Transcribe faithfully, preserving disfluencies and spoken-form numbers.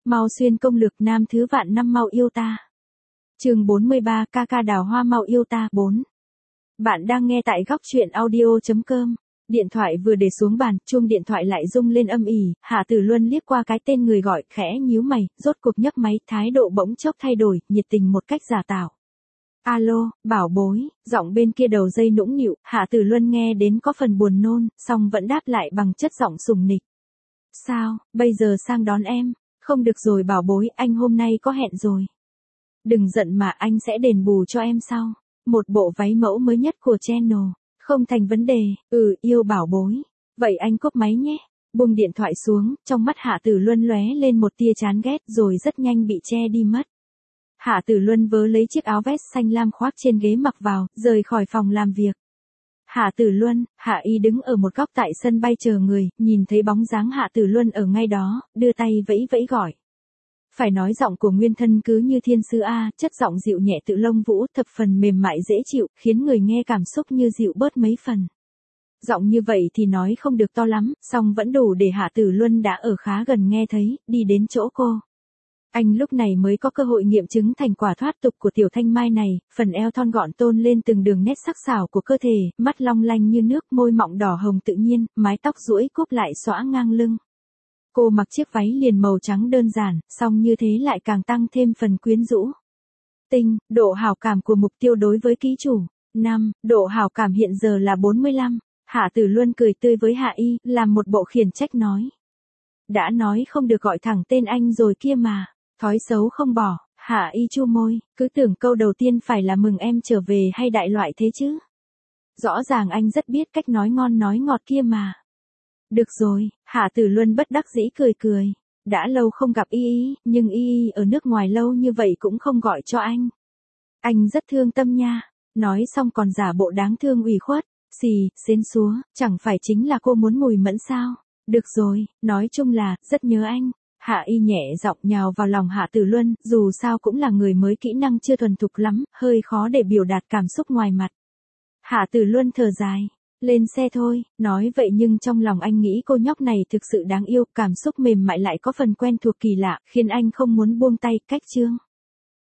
Mau xuyên công lược nam thứ vạn năm mau yêu ta. Chương bốn mươi ba ca ca đào hoa mau yêu ta bốn. Bạn đang nghe tại góc truyện audio chấm com. Điện thoại vừa để xuống bàn, chuông điện thoại lại rung lên âm ỉ, Hạ Tử Luân liếc qua cái tên người gọi, khẽ nhíu mày, rốt cuộc nhấc máy, thái độ bỗng chốc thay đổi, nhiệt tình một cách giả tạo. Alo, bảo bối, giọng bên kia đầu dây nũng nịu, Hạ Tử Luân nghe đến có phần buồn nôn, song vẫn đáp lại bằng chất giọng sùng nịch. Sao, bây giờ sang đón em? Không được rồi bảo bối, anh hôm nay có hẹn rồi. Đừng giận mà anh sẽ đền bù cho em sau. Một bộ váy mẫu mới nhất của Channel. Không thành vấn đề, ừ yêu bảo bối. Vậy anh cúp máy nhé. Buông điện thoại xuống, trong mắt Hạ Tử Luân lóe lên một tia chán ghét rồi rất nhanh bị che đi mất. Hạ Tử Luân vớ lấy chiếc áo vest xanh lam khoác trên ghế mặc vào, rời khỏi phòng làm việc. Hạ Tử Luân, Hạ Y đứng ở một góc tại sân bay chờ người, nhìn thấy bóng dáng Hạ Tử Luân ở ngay đó, đưa tay vẫy vẫy gọi. Phải nói giọng của nguyên thân cứ như thiên sứ A, chất giọng dịu nhẹ tự lông vũ, thập phần mềm mại dễ chịu, khiến người nghe cảm xúc như dịu bớt mấy phần. Giọng như vậy thì nói không được to lắm, song vẫn đủ để Hạ Tử Luân đã ở khá gần nghe thấy, đi đến chỗ cô. Anh lúc này mới có cơ hội nghiệm chứng thành quả thoát tục của tiểu thanh mai này, phần eo thon gọn tôn lên từng đường nét sắc sảo của cơ thể, mắt long lanh như nước, môi mọng đỏ hồng tự nhiên, mái tóc duỗi cúp lại xõa ngang lưng. Cô mặc chiếc váy liền màu trắng đơn giản, song như thế lại càng tăng thêm phần quyến rũ. Tinh, độ hảo cảm của mục tiêu đối với ký chủ. năm, độ hảo cảm hiện giờ là bốn mươi lăm. Hạ Tử Luân cười tươi với Hạ Y, làm một bộ khiển trách nói. Đã nói không được gọi thẳng tên anh rồi kia mà. Thói xấu không bỏ, Hạ Y chu môi, cứ tưởng câu đầu tiên phải là mừng em trở về hay đại loại thế chứ. Rõ ràng anh rất biết cách nói ngon nói ngọt kia mà. Được rồi, Hạ Tử Luân bất đắc dĩ cười cười. Đã lâu không gặp Y Y, nhưng Y Y ở nước ngoài lâu như vậy cũng không gọi cho anh. Anh rất thương tâm nha. Nói xong còn giả bộ đáng thương ủy khuất. Xì, xến xúa, chẳng phải chính là cô muốn mùi mẫn sao. Được rồi, nói chung là, rất nhớ anh. Hạ Y nhẹ giọng nhào vào lòng Hạ Tử Luân, dù sao cũng là người mới kỹ năng chưa thuần thục lắm, hơi khó để biểu đạt cảm xúc ngoài mặt. Hạ Tử Luân thở dài, lên xe thôi, nói vậy nhưng trong lòng anh nghĩ cô nhóc này thực sự đáng yêu, cảm xúc mềm mại lại có phần quen thuộc kỳ lạ, khiến anh không muốn buông tay, cách chương.